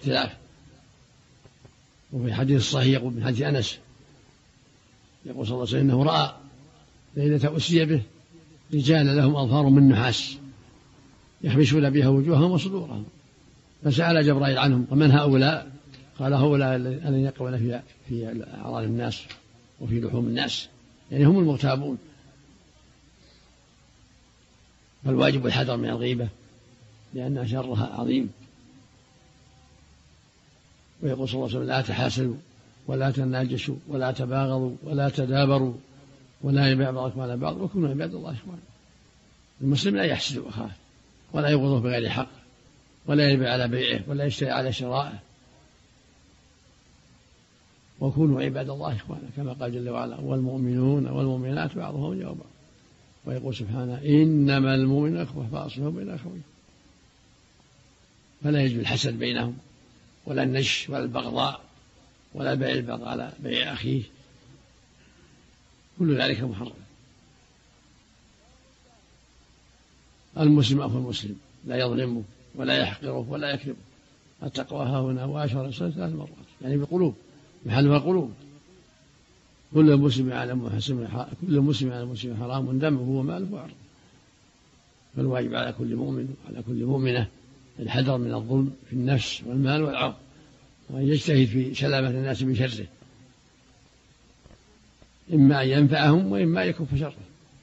اختلاف. وفي الحديث الصحيح يقول من حديث أنس يقول صلى الله عليه وسلم إنه رأى ليلة أسري به رجال لهم أظفار من نحاس يحبسون بها وجوههم وصدورهم، فسأل جبرائيل عنهم ومن هؤلاء؟ قال هؤلاء الذين يقعون في أعراض الناس وفي لحوم الناس، يعني هم المغتابون. فالواجب الحذر من الغيبة لأن شرها عظيم. ويقول صلى الله عليه وسلم لا تحاسدوا ولا تناجشوا ولا تباغضوا ولا تدابروا ولا يبيع بعضكم على بعض وكونوا عباد الله إخوانا. المسلم لا يحسد أخاه ولا يبغضه بغير حق ولا يبيع على بيعه ولا يشتري على شرائه، وكونوا عباد الله إخوانا كما قال جل وعلا والمؤمنون والمؤمنات بعضهم أولياء بعض. ويقول سبحانه إنما المؤمنون إخوة فأصلحوا بين أخوين. فلا يجوز الحسد بينهم ولا النش ولا البغضاء ولا بيع البغض على بيع أخيه، كل ذلك محرم. المسلم أخو المسلم لا يظلمه ولا يحقره ولا يكذبه. التقوى ها هنا وأشار الرسول 3 مرات، يعني بالقلوب، محلها القلوب. كل مسلم على مسلم حرام دمه وماله وعرضه. فالواجب على كل مؤمن وعلى كل مؤمنة الحذر من الظلم في النفس والمال والعرض، وأن يجتهد في سلامة الناس من شره، إما أن ينفعهم وإما أن يكف شره.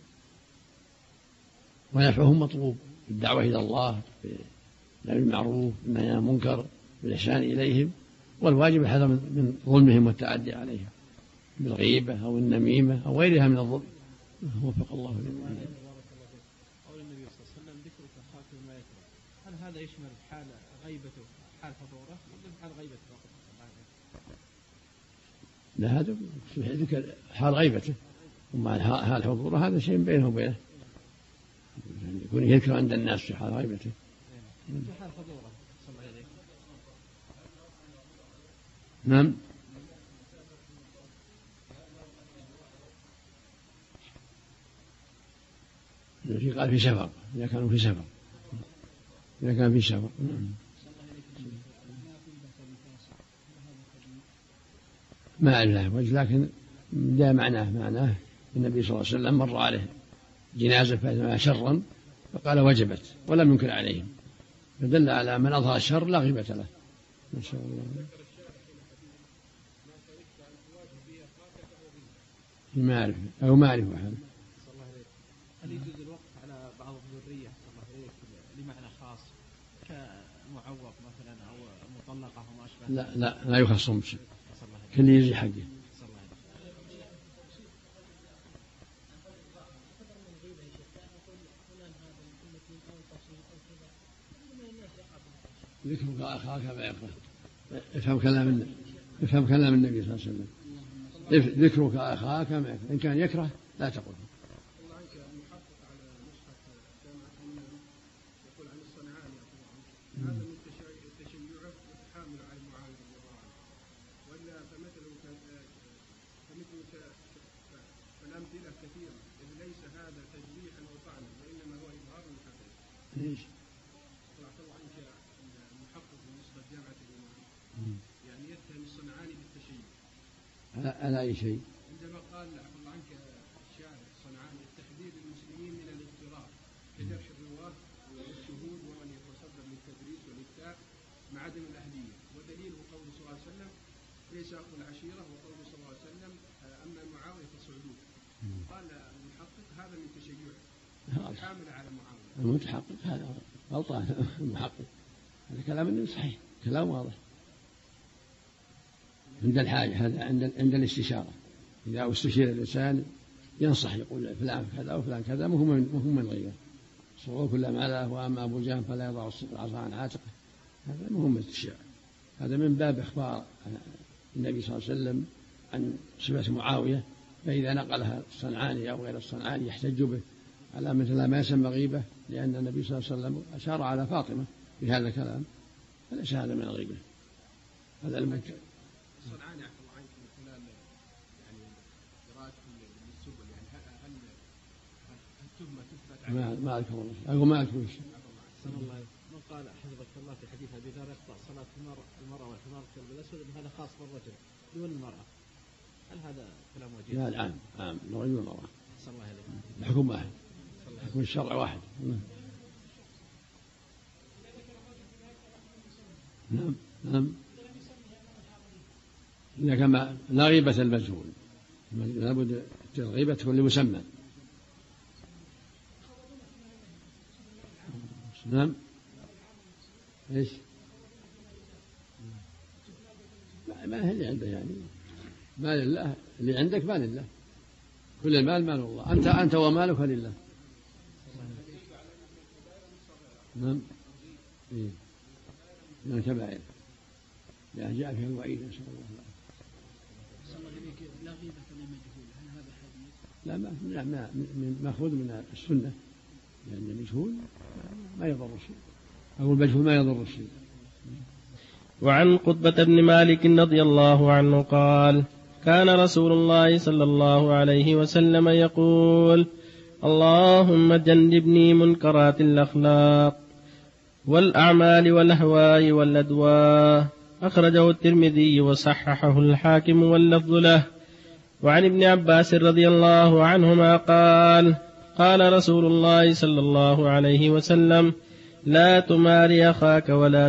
ونفعهم مطلوب بالدعوة إلى الله بالمعروف بالنهي عن المنكر بالإحسان إليهم، والواجب الحذر من ظلمهم والتعدي عليهم بالغيبة أو النميمة أو غيرها من الظلم. وفق الله لمن يريد. قول النبي صلى الله عليه وسلم ذكرك أخاك بما يكره، هل هذا يشمل حال غيبته حال فضوره ولا حال غيبته فقط؟ لا، هذا ذكر حال غيبته، ومع حال حضوره هذا شيء بينه وبينه، يعني يكون يذكر عند الناس في حال غيبته. في حال حضوره صلى الله عليه نعم. في قال في سفر، إذا كانوا في سفر، إذا كان في سفر. ما أعلم له وجه، لكن ده معناه النبي صلى الله عليه وسلم مر عليه جنازة فإنها شرا فقال وجبت ولم ينكر عليهم، فدل على من أظهر الشر لا غيبة له. ما شاء الله. ما أعرف أو ما أعرف أحد. هل يجوز الوقف على بعض الذرية لمعنى خاص كمعوق مثلا أو مطلقة وما أشبه؟ لا يخصهم بشيء، كل يجزي حقه. ذكرك أخاك ما يكره. افهم كلام النبي صلى الله عليه وسلم. ذكرك أخاك ما يكره، إن كان يكره لا تقل. هذا من تشيعه وتحامل على معاوية رضي الله عنه، ولا فمثل فالأمثلة كثيرة، إذ ليس هذا تجريحا أو طعنا وإنما هو إظهار للحقيقة. ليش؟ طلعت الله عنك المحقق بالنسبة لجامعة الإمام، يعني يتهم الصنعاني بالتشيع. على أي شيء؟ عندما قال عفى الله عنك الشاعر الصنعاني التحذير للمسلمين من الاضطراب كجرح الرواة والشهود ومن يتصدر للتدريس والإفتاء مع عدم الأهلية، ودليله قوله صلى الله عليه وسلم ليس أخو العشيرة، وقوله صلى الله عليه وسلم أما معاوية فصعدوه. قال المحقق هذا من تشيعه الحامل على معاوية. المتحقق هذا غلطان. المحقق هذا كلام النبي صحيح، كلام واضح عند الحاجة، هذا عند الاستشارة. إذا استشير الإنسان ينصح يقول فلان كذا وفلان كذا، مهم من غيره. صغور كل ما له، وأما أبو جهل فلا يضع العصا عن عاتقه، هذا مهم الاستشارة. هذا من باب إخبار النبي صلى الله عليه وسلم عن صفة معاوية، فإذا نقلها الصنعاني أو غير الصنعاني يحتج به على مثل ما يسمى غيبة، لأن النبي صلى الله عليه وسلم أشار على فاطمة في هذا الكلام، فليس هذا من الغيبة. هذا المنكر. الصنعاني عفى الله عنك من خلال يعني قراءته للسبل، يعني هل التهمة تثبت عليه؟ ما أذكر والله، أقول ما أذكر. صلى الله عليه وسلم. من قال حفظك الله في حديث أبي ذر يقطع صلاة المرأة والحمار في الأسود هذا خاص بالرجل دون المرأة، هل هذا كلام وجيه؟ لا العام عام الرجل والمرأة. صلى الله عليه وسلم. الحكم واحد، حكم الشرع واحد. نعم نعم. إذا كما لا غيبة المجهول لابد الغيبة تكون لمسمى. نعم. ايش؟ ما هي اللي عنده يعني مال الله، اللي عندك مال الله، كل المال مال الله، أنت ومالك لله. نعم. إيه. من الكبائر لا جاء فيها الوعيد نسأل الله العافية. لا غيبة للمجهول، هل هذا حديث؟ لا مأخوذ من السنة، لأن المجهول ما يضر الشيء، أو المجهول ما يضر الشيء. وعن قطبة بن مالك رضي الله عنه قال: كان رسول الله صلى الله عليه وسلم يقول: اللهم جنبني منكرات الأخلاق والأعمال والأهواء والأدواء. أخرجه الترمذي وصححه الحاكم واللفظ له. وعن ابن عباس رضي الله عنهما قال: قال رسول الله صلى الله عليه وسلم: لا تماري أخاك ولا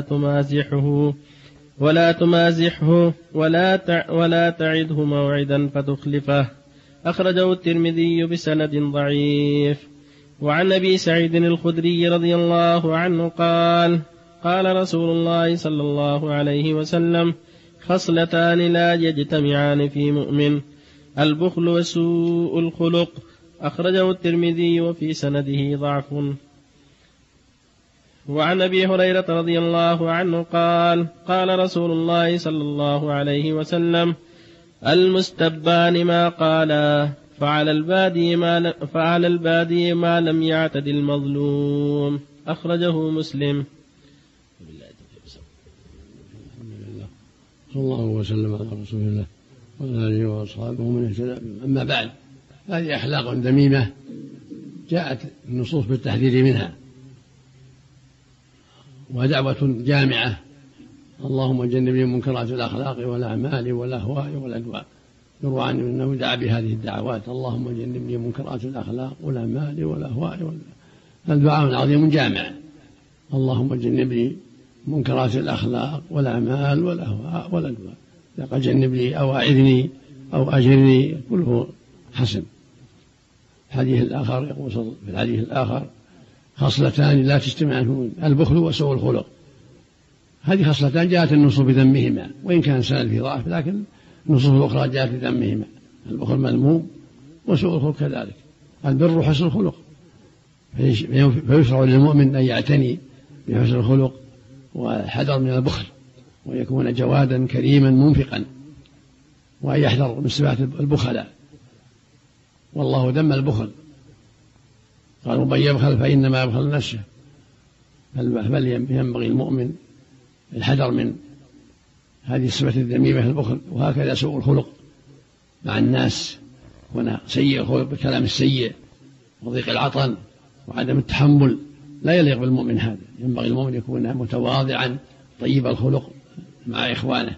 تمازحه ولا تعده موعدا فتخلفه. أخرجه الترمذي بسند ضعيف. وعن أبي سعيد الخدري رضي الله عنه قال: قال رسول الله صلى الله عليه وسلم: خصلتان لا يجتمعان في مؤمن: البخل وسوء الخلق. أخرجه الترمذي وفي سنده ضعف. وعن أبي هريرة رضي الله عنه قال: قال رسول الله صلى الله عليه وسلم: المستبان ما قالا فعلى البادي ما لم يعتد المظلوم. أخرجه مسلم. صلى الله وسلم على رسول الله وعلى آله وأصحابه من اهتدى. أما بعد، هذه أخلاق ذميمة جاءت النصوص بالتحذير منها، ودعوة جامعة: اللهم جنبني منكرات الأخلاق والأعمال والأهواء والأدواء. يروى عنه أنه دعا بهذه الدعوات: اللهم جنبني منكرات الأخلاق والأعمال والأهواء والأدواء. الدعاء عظيم جامع: اللهم جنبني منكرات الأخلاق والأعمال والأهواء والأدواء. لقد جنب لي أو أعذني أو أجرني، كله حسن. الحديث الآخر يقول في الحديث الآخر: خصلتان لا تجتمعان: البخل وسوء الخلق. هذه خصلتان جاءت النصوص بذمهما، وإن كان سند في ضعف، لكن النصوص الأخرى جاءت بذمهما. البخل مذموم وسوء الخلق كذلك. البر حسن الخلق، فيشرع للمؤمن أن يعتني بحسن الخلق والحذر من البخل، ويكون جوادا كريما منفقا، وأن يحذر من صفات البخلاء. والله ذم البخل، قال: ومن يبخل فإنما يبخل نفسه. بل ينبغي المؤمن الحذر من هذه الصفة الذميمة البخل. وهكذا سوء الخلق مع الناس، هنا سيء الخلق بالكلام السيء وضيق العطن وعدم التحمل، لا يليق بالمؤمن هذا. ينبغي المؤمن يكون متواضعا طيب الخلق مع إخوانه.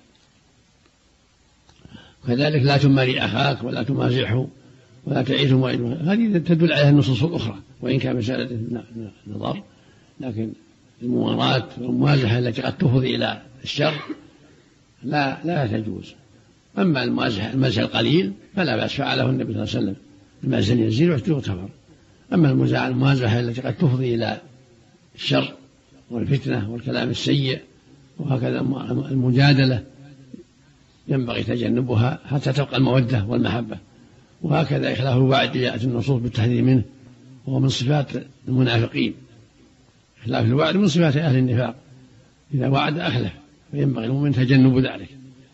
كذلك لا تماري أخاك ولا تمازحه ولا تعيده موعده. هذه تدل عليها النصوص الأخرى، وإن كان مسألة نظر، لكن المواراة والموازحة التي قد تفضي إلى الشر لا تجوز. أما المزح القليل فلا بأس، فعله النبي صلى الله عليه وسلم: المزح يزيد ويغتفر. أما المازحة التي قد تفضي إلى الشر والفتنة والكلام السيء، وهكذا المجادلة ينبغي تجنبها حتى تبقى المودة والمحبة. وهكذا إخلاف الوعد جاءت النصوص بالتحذير منه، وهو من صفات المنافقين. إخلاف الوعد من صفات أهل النفاق، إذا وعد أخلف، فينبغي المؤمن تجنب ذلك.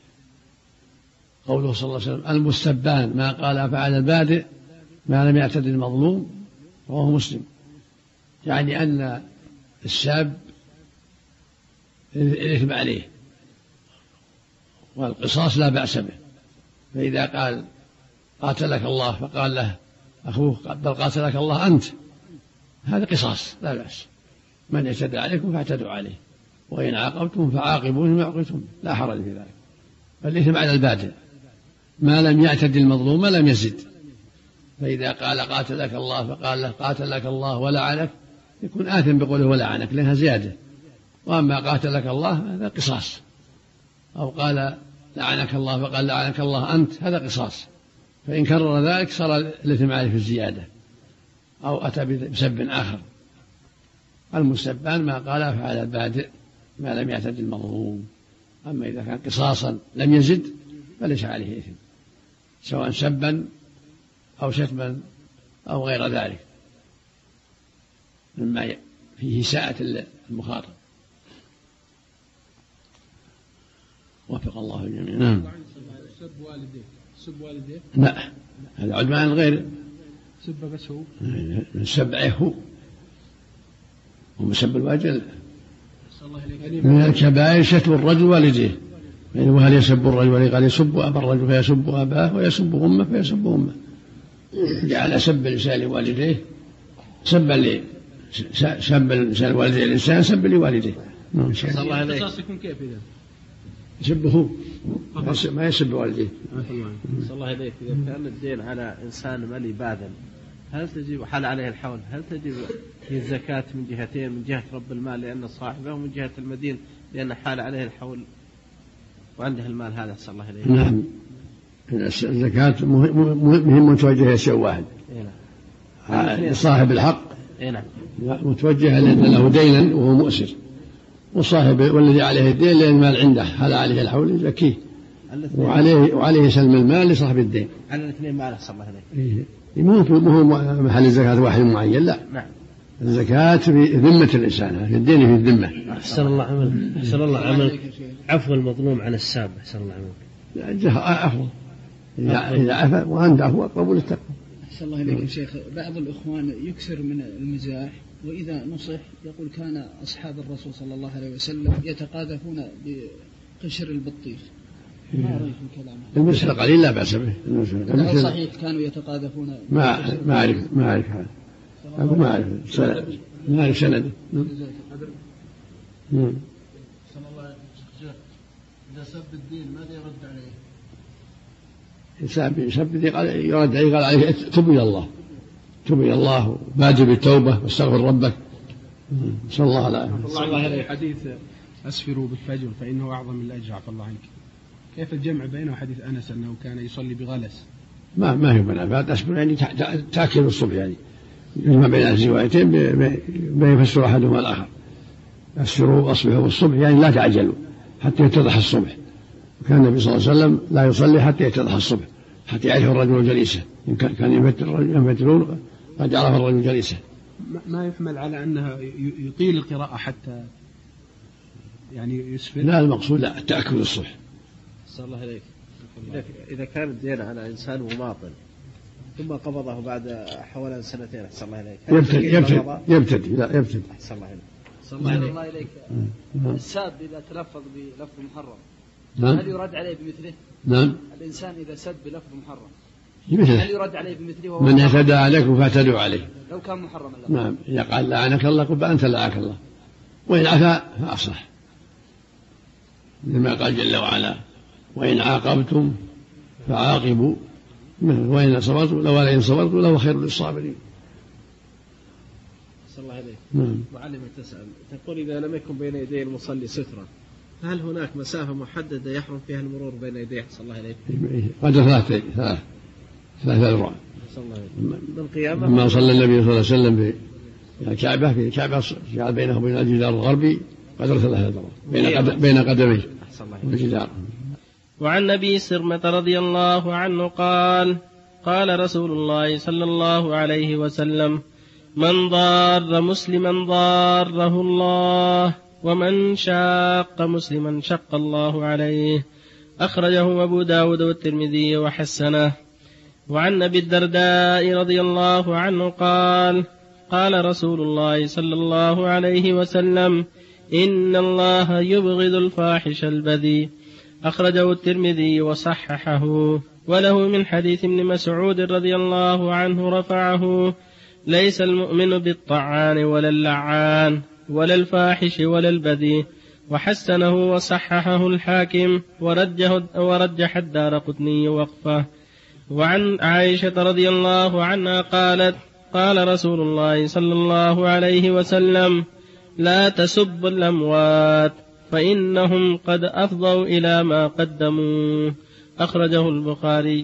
قوله صلى الله عليه وسلم: المستبان ما قال فعل البادئ ما لم يعتد المظلوم. رواه مسلم. يعني أن الساب الإثم عليه، والقصاص لا بأس به. فإذا قال: قاتلك الله، فقال له أخوه: بل قاتلك الله أنت، هذا قصاص لا بأس. من اعتدى عليكم فاعتدوا عليه، وإن عاقبتم فعاقبوا بما عوقبتم، لا حرج في ذلك. فالإثم على البادئ ما لم يعتد المظلوم لم يزد. فإذا قال قاتلك الله فقال له قاتلك الله ولعنك يكون آثم بقوله ولعنك لأنها زيادة. وأما قاتلك الله هذا قصاص، أو قال لعنك الله فقال لعنك الله أنت هذا قصاص. فإن كرر ذلك صار الإثم عليه في الزيادة، أو أتى بسب آخر. المستبان ما قال فعلى البادئ ما لم يعتد المظلوم. أما إذا كان قصاصا لم يزد فليس عليه إثم، سواء سبا أو شتما أو غير ذلك مما فيه إساءة المخاطب. وفق الله الجميع. نعم. سب والديه لا، هذا عدوان غير سب بس هو سب هو ومسب الوالد من الكبائر شتم الرجل والديه. يعني وهل يسب الرجل والديه؟ قال يسب أبا الرجل فيسب أباه، ويسب أمه فيسب أمه. جعل سب الإنسان لوالديه سبا سب الإنسان والديه الإنسان سب لوالديه. القصاص يكون كيف إذا؟ يسبه ما يسب والديه. صلى الله عليك. إذا كان الدين على إنسان مالي باذل هل تجب حال عليه الحول، هل تجب في الزكاة من جهتين، من جهة رب المال لأن صاحبه، ومن جهة المدين لأن حال عليه الحول وعنده المال هذا؟ صلى الله عليه. نعم، الزكاة مهم متوجهة شيء واحد. صاحب الحق متوجه لأن له دينا وهو مؤسر، وصاحب والذي عليه الدين لأن المال عنده حال عليه الحول يزكيه، وعليه سلم المال لصاحب الدين. على الاثنين معنا. صلى الله عليه. مو محل الزكاة واحد معين، لا. نعم. الزكاة في ذمة الإنسان، في الدين في الذمة. أحسن الله عمل. أحسن الله عمل. عفو المظلوم عن الساب. أحسن الله عمل. عفو إذا عفا وأنت عفو قبول التقوى. أحسن الله إليك يا شيخ. بعض الإخوان يكثر من المزاح، وإذا نصح يقول كان أصحاب الرسول صلى الله عليه وسلم يتقاذفون بقشر البطيخ. ما رأيك في كلامه؟ المثل قليل لا بأس به. هل صحيح كانوا يتقاذفون؟ ما أعرف هذا. أقول ما أعرف سنده. صلى الله عليه وسلم إذا سب الدين ماذا يرد عليه؟ سب الدين يرد عليه قال عليه تب إلى الله، تب إلى الله بادر بالتوبة واستغفر ربك. صلى الله عليه. حديث أسفروا بالفجر فإنه أعظم من الأجر. عفى الله عنك. كيف الجمع بينه وحديث أنس أنه كان يصلي بغلس؟ ما هي منافات. أسفر يعني تأكل الصبح، يعني يجمع بين الروايتين بيفسر أحدهما الآخر. أسفروا أصبحوا بالصبح يعني لا تعجلوا حتى يتضح الصبح. وكان النبي صلى الله عليه وسلم لا يصلي حتى يتضح الصبح، حتى يعرف الرجل جليسه. إن كان يفترون قد عرف الرجل جليسه. ما يحمل على أنها يطيل القراءة حتى يعني يسفر؟ لا، المقصود لا التأكد الصبح. صلى الله عليك. إذا كان الدين على إنسان مماطل ثم قبضه بعد حوالي سنتين، أحسن الله عليك، يبتدي. أحسن الله عليك. صلى الله عليك. الساب إذا تلفظ بلفظ محرم هل يرد عليه بمثله؟ نعم. الإنسان إذا سب بلفظ محرم هل يرد عليه بمثله؟ من اعتدى عليكم فاعتدوا عليه لو كان محرما. نعم. إذا قال لعنك الله قل أنت لعنك الله، وإن عفا فأصلح، لما قال جل وعلا وإن عاقبتم فعاقبوا وإن صبرتم لئن صبرتم لهو خير للصابرين. صلى الله عليه. معلمة تسأل تقول إذا لم يكن بين يدي المصلي سترة هل هناك مسافة محددة يحرم فيها المرور بين يديه؟ صلى الله عليه. قدر ثلاثة أذرع. صلى الله عليه. بالقيامة لما صلى النبي صلى الله عليه وسلم في الكعبة جعل بينه وبين الجدار الغربي قدر 3 أذرع بين قدميه الجدار. وعن أبي سرمة رضي الله عنه قال قال رسول الله صلى الله عليه وسلم من ضار مسلما ضاره الله ومن شاق مسلما شق الله عليه. أخرجه أبو داود والترمذي وحسنه. وعن أبي الدرداء رضي الله عنه قال قال رسول الله صلى الله عليه وسلم إن الله يبغض الفاحش البذيء. أخرجه الترمذي وصححه. وله من حديث ابن مسعود رضي الله عنه رفعه ليس المؤمن بالطعان ولا اللعان ولا الفاحش ولا البذيء، وحسنه وصححه الحاكم ورجح الدارقطني وقفه. وعن عائشة رضي الله عنها قالت: قال رسول الله صلى الله عليه وسلم: لا تسبوا الأموات فإنهم قد أفضوا إلى ما قدموا. أخرجه البخاري.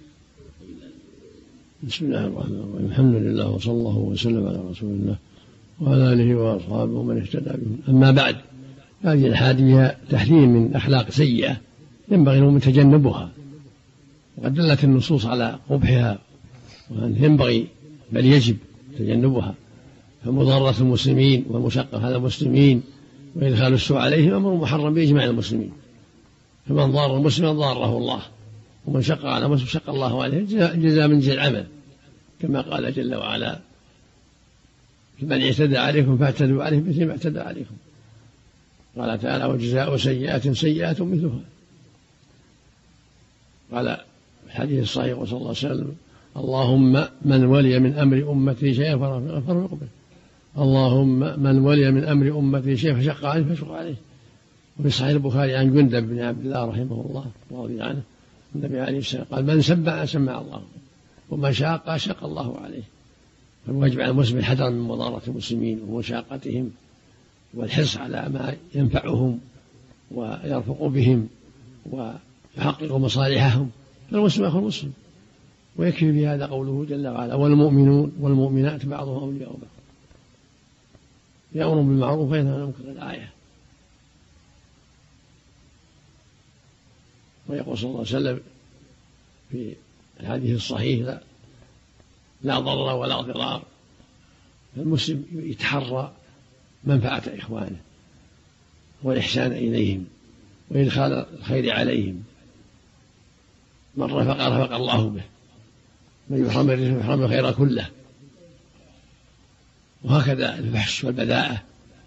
بسم الله الرحمن الرحيم. الحمد لله وصلى الله وسلم على رسول الله وعلى آله وأصحابه ومن اهتدى بهم. أما بعد، هذه الحادثة تحذير من أخلاق سيئة ينبغي لهم تجنبها، وقد دلت النصوص على قبحها وأن ينبغي بل يجب تجنبها. فمضارة المسلمين والمشقة على المسلمين وإدخال السوء عليهم أمر محرم بإجماع المسلمين، فمن ضار المسلم ضاره الله، ومن شق على مسلم شق الله عليه جزاء من جزء العمل، كما قال جل وعلا: من اعتدى عليكم فاعتدوا عليه مثل ما اعتدى عليكم. قال تعالى: وجزاء سيئة سيئة مثلها. قال في الحديث الصحيح صلى الله عليه وسلم: اللهم من ولي من أمر أمتي شيئا فرفق به، اللهم من ولي من أمر أمتي شيئا فشق عليه فشق عليه. وفي صحيح البخاري عن جندب بن عبد الله رحمه الله ورضي عنه النبي عليه السلام قال: من سمع سمع الله، ومن شاق شق الله عليه. فالواجب على المسلم الحذر من مضارة المسلمين ومشاقتهم، والحرص على ما ينفعهم ويرفق بهم ويحقق مصالحهم، فالمسلم أخو المسلم. ويكفي في هذا قوله جل وعلا: والمؤمنون والمؤمنات بعضهم أولياء بعض، يأمر بالمعروف وينهى عن المنكر، الآية. ويقول صلى الله عليه وسلم في الحديث الصحيح: لا ضرر ولا ضرار. فالمسلم يتحرى منفعة إخوانه والإحسان إليهم وإدخال الخير عليهم. من رفق الله به، من يحرم الرزق يحرم الخير كله. وهكذا الفحش والبذاءة.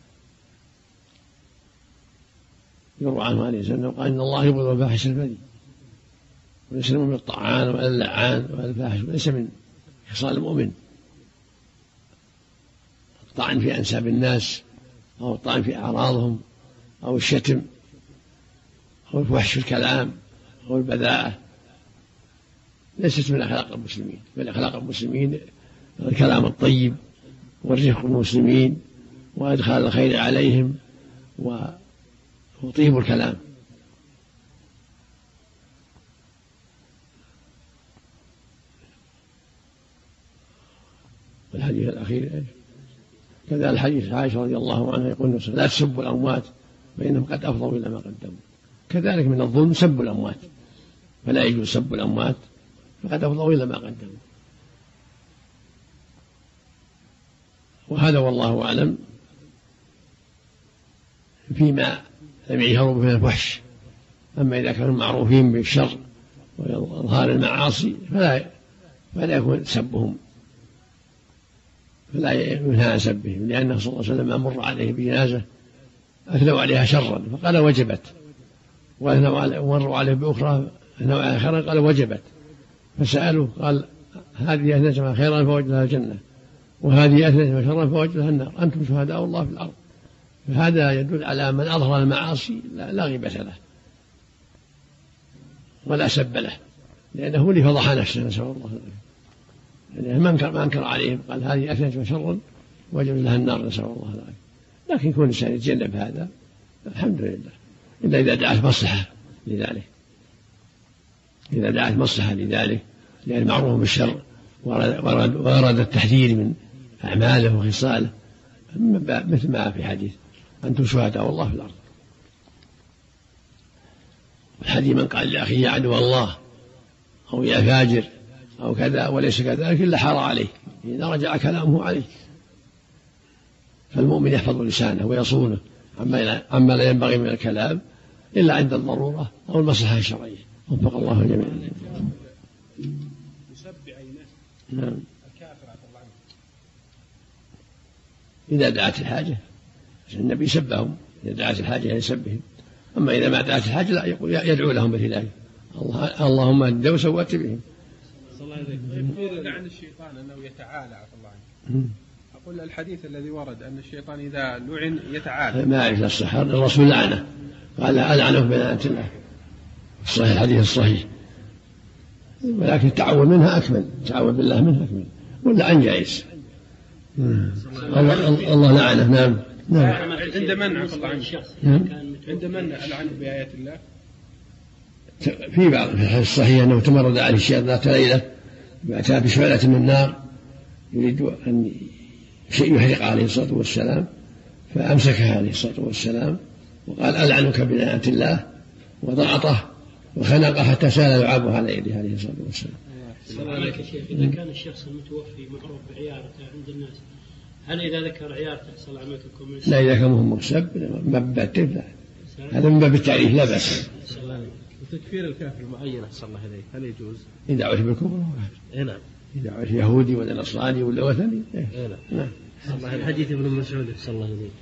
يروى عنه عليه السلام قال: إن الله يبغض الفاحش البذيء، وليس من الطعان ولا اللعان ولا الفاحش، وليس من خصال المؤمن الطعن في أنساب الناس أو الطعن في أعراضهم أو الشتم أو الفحش في الكلام أو البذاءة، ليست من أخلاق المسلمين. بل أخلاق المسلمين الكلام الطيب والرفق بالمسلمين وإدخال الخير عليهم وطيب الكلام. الحديث الأخير كذا الحديث عائشة رضي الله عنها يقول: لا تسبوا الأموات فإنهم قد أفضوا إلى ما قدموا. كذلك من الظلم سب الأموات، فلا يجوز سب الأموات فقد أفضوا إلى ما قدموا. وهذا والله أعلم فيما لم يجهروا من الفحش. أما إذا كانوا معروفين بالشر وإظهار المعاصي فلا يكون سبهم، فلا ينهى عن سبهم، لأنه صلى الله عليه وسلم مر عليه بجنازة أثنوا عليها شرا فقال: وجبت. ومروا عليه بأخرى أثنوا عليها خيرا قال: وجبت. فسألوا قال: هذه أثنت خيرا فوجد لها الجنة، وهذه أثنت شرا فوجد لها النار، أنتم شهداء الله في الأرض. فهذا يدل على من أظهر المعاصي لا غيبة له ولا سب له، لأنه اللي فضح نفسه، نسأل الله العافية. يعني ما أنكر عليهم، قال: هذه أثنت شرا وجب لها النار، نسأل الله العافية. لكن يكون الإنسان يتجنب هذا الحمد لله، إلا إذا دعت مصلحة لذلك، إذا دعت مصلحة لذلك، لأن معروف بالشر ورد التحذير من أعماله وخصاله، مثل ما في حديث: أنتم شهداء الله في الأرض. الحديث: من قال لأخيه يا عدو الله أو يا فاجر أو كذا وليس كذلك إلا حار عليه إذا رجع كلامه عليه. فالمؤمن يحفظ لسانه ويصونه عما لا ينبغي من الكلام إلا عند الضرورة أو المصلحة الشرعية. وفق الله جميعا. يسب عينه. نعم. الكافر عفى الله عنه. إذا دعت الحاجة، النبي سبهم إذا دعت الحاجة يسبهم. أما إذا ما دعت الحاجة لا يدعو لهم بذلك: اللهم أهد وسوأت بهم. يقول عن الشيطان أنه يتعالى عفى الله عنه. أقول الحديث الذي ورد أن الشيطان إذا لعن يتعالى. ما أعرف الصحة، الرسول لعنه قال ألعنه بلعنة الله، الصحيح الحديث الصحيح، ولكن التعوذ منها أكمل، التعوذ بالله منها أكمل، واللعن جائز. الله لعنه. نعم. عند من عفى الله عنك؟ عند من ألعنه بآيات الله؟ في بعض في الحديث الصحيح أنه تمرد عليه الشيطان ذات ليلة فأتى بشعلة من نار يريد أن يحرق عليه الصلاة والسلام، فأمسكها عليه الصلاة والسلام وقال ألعنك بلعنة الله، وضغطه وخنقه حتى سال لعابه على يده عليه الصلاة والسلام. عليك يا شيخ، إذا كان الشخص المتوفي معروف بعيارته عند الناس، هل إذا ذكر عيارته يحصل عملك الكوميونست؟ لا، إذا كان مهم مكسب من باب التعريف، لا، هذا من باب التعريف لا بأس. وتكفير الكافر المعين أحسن الله إليه هل يجوز؟ إذا عرف بالكفر نعم. إذا عرف يهودي ولا نصراني ولا وثني. نعم. حديث ابن مسعود أحسن الله إليه،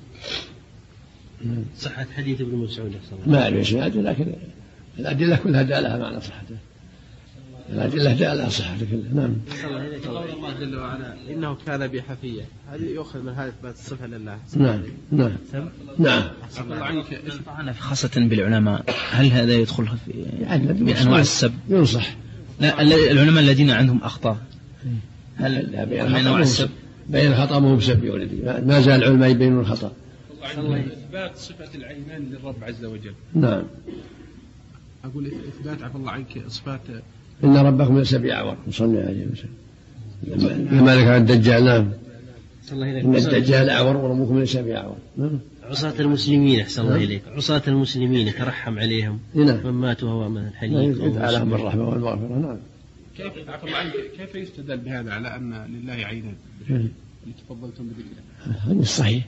صحة حديث ابن مسعود أحسن الله. ما أعرف إسناده، لكن الأدلة كلها دالها معنى صحته، الأدلة دالها صحته كلها. نعم. قول الله جل وعلا إنه كان بي حفيا، هذه يؤخذ من هذا إثبات الصفة لله. نعم. نعم. نعم. طبعا خاصة بالعلماء، هل هذا يدخل في بأنواع السب؟ ينصح. لا، العلماء الذين عندهم أخطاء هل من أنواع السب؟ بين الخطأ مو بسب يا ولدي، ما زال العلماء يبينون الخطأ. إثبات صفة العينان للرب عز وجل. نعم. أقول إثبات عفى الله عنك صفات إن ربكم ليس بأعور، صلى عليه وسلم. لما ذكر الدجال. نعم. إن الدجال أعور وربكم ليس بأعور. عصاة المسلمين أحسن الله إليك، عصاة المسلمين يترحم عليهم من ماتوا وهو من الحليق يدعى لهم بالرحمة والمغفرة. نعم. كيف عفى الله عنك كيف يستدل بهذا على أن لله عينان اللي تفضلتم بذكره؟ هذا الصحيح،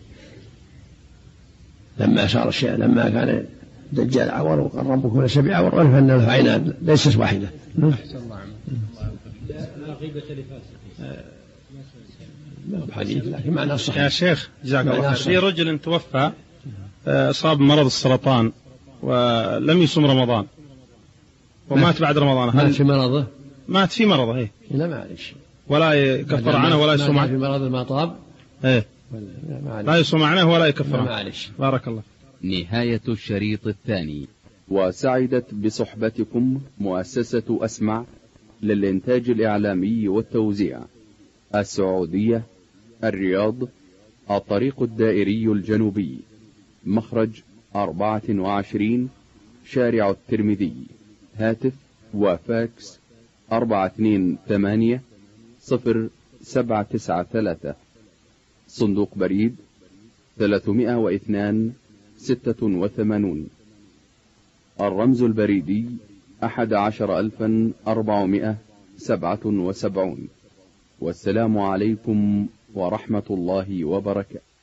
لما صار الشيء لما كان الدجال عور وقال ربكم ليس بأعور عرف أن له عينان ليست واحدة. أحسن الله عنك. لا غيبة لفاسق. ما بحديث لكن معناه صحيح. يا شيخ جزاك الله خير، في رجل توفى أصاب مرض السرطان ولم يصم رمضان ومات بعد رمضان، مات في مرضه؟ مات في مرضه. إيه؟ لا معلش، ولا يكفر عنه ولا يصوم عنه. في مرض ما طاب. إيه؟ لا يصوم عنه ولا يكفر عنه. معلش. بارك الله. نهاية الشريط الثاني. وسعدت بصحبتكم مؤسسة أسمع للإنتاج الإعلامي والتوزيع، السعودية، الرياض، الطريق الدائري الجنوبي، مخرج 24 شارع الترمذي، هاتف وفاكس 428-0793، صندوق بريد 302 86، الرمز البريدي 11477. والسلام عليكم ورحمة الله وبركاته.